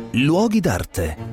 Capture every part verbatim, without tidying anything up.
Luoghi d'arte.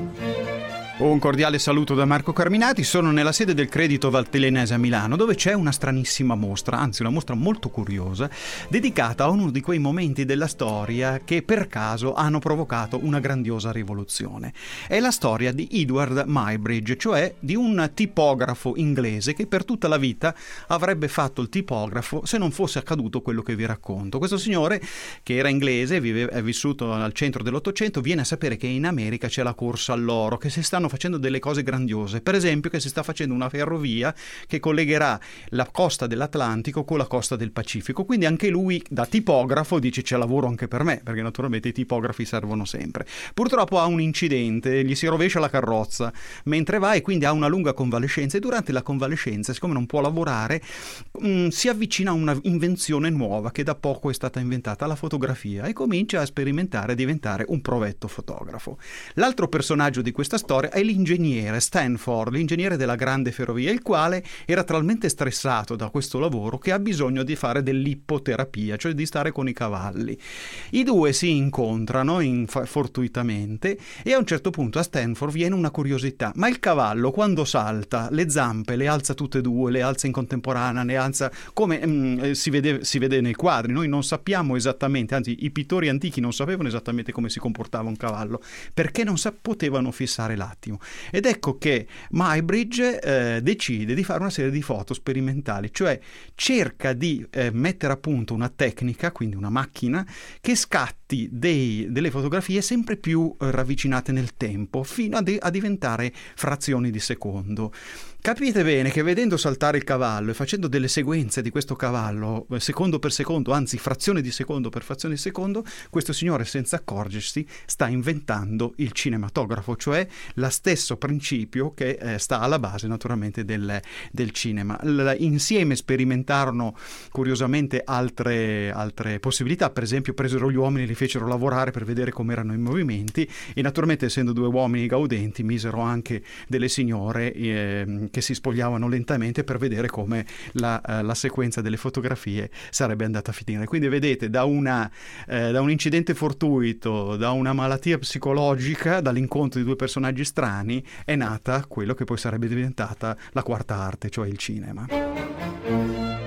Un cordiale saluto da Marco Carminati. Sono nella sede del Credito Valtellinese a Milano, dove c'è una stranissima mostra, anzi una mostra molto curiosa, dedicata a uno di quei momenti della storia che per caso hanno provocato una grandiosa rivoluzione. È la storia di Edward Muybridge, cioè di un tipografo inglese che per tutta la vita avrebbe fatto il tipografo se non fosse accaduto quello che vi racconto. Questo signore, che era inglese, vive, è vissuto al centro dell'Ottocento, viene a sapere che in America c'è la corsa all'oro, che si stanno facendo delle cose grandiose, per esempio che si sta facendo una ferrovia che collegherà la costa dell'Atlantico con la costa del Pacifico. Quindi anche lui, da tipografo, dice: c'è lavoro anche per me, perché naturalmente i tipografi servono sempre. Purtroppo ha un incidente, gli si rovescia la carrozza mentre va e quindi ha una lunga convalescenza, e durante la convalescenza, siccome non può lavorare, mh, si avvicina a una invenzione nuova che da poco è stata inventata, la fotografia, e comincia a sperimentare a diventare un provetto fotografo. L'altro personaggio di questa storia è l'ingegnere Stanford, l'ingegnere della grande ferrovia, il quale era talmente stressato da questo lavoro che ha bisogno di fare dell'ippoterapia, cioè di stare con i cavalli. I due si incontrano in, fortuitamente, e a un certo punto a Stanford viene una curiosità: ma il cavallo quando salta le zampe le alza tutte e due, le alza in contemporanea, ne alza come mh, si vede, si vede nei quadri. Noi non sappiamo esattamente, anzi i pittori antichi non sapevano esattamente come si comportava un cavallo, perché non sa- potevano fissare l'attimo. Ed ecco che Muybridge eh, decide di fare una serie di foto sperimentali, cioè cerca di eh, mettere a punto una tecnica, quindi una macchina, che scatti dei, delle fotografie sempre più eh, ravvicinate nel tempo, fino a, de- a diventare frazioni di secondo. Capite bene che vedendo saltare il cavallo e facendo delle sequenze di questo cavallo secondo per secondo, anzi frazione di secondo per frazione di secondo, questo signore, senza accorgersi, sta inventando il cinematografo, cioè lo stesso principio che eh, sta alla base naturalmente del, del cinema. L- insieme sperimentarono curiosamente altre, altre possibilità. Per esempio presero gli uomini e li fecero lavorare per vedere come erano i movimenti, e naturalmente, essendo due uomini gaudenti, misero anche delle signore eh, che si spogliavano lentamente per vedere come la, uh, la sequenza delle fotografie sarebbe andata a finire. Quindi vedete, da, una, eh, da un incidente fortuito, da una malattia psicologica, dall'incontro di due personaggi strani, è nata quello che poi sarebbe diventata la quarta arte, cioè il cinema.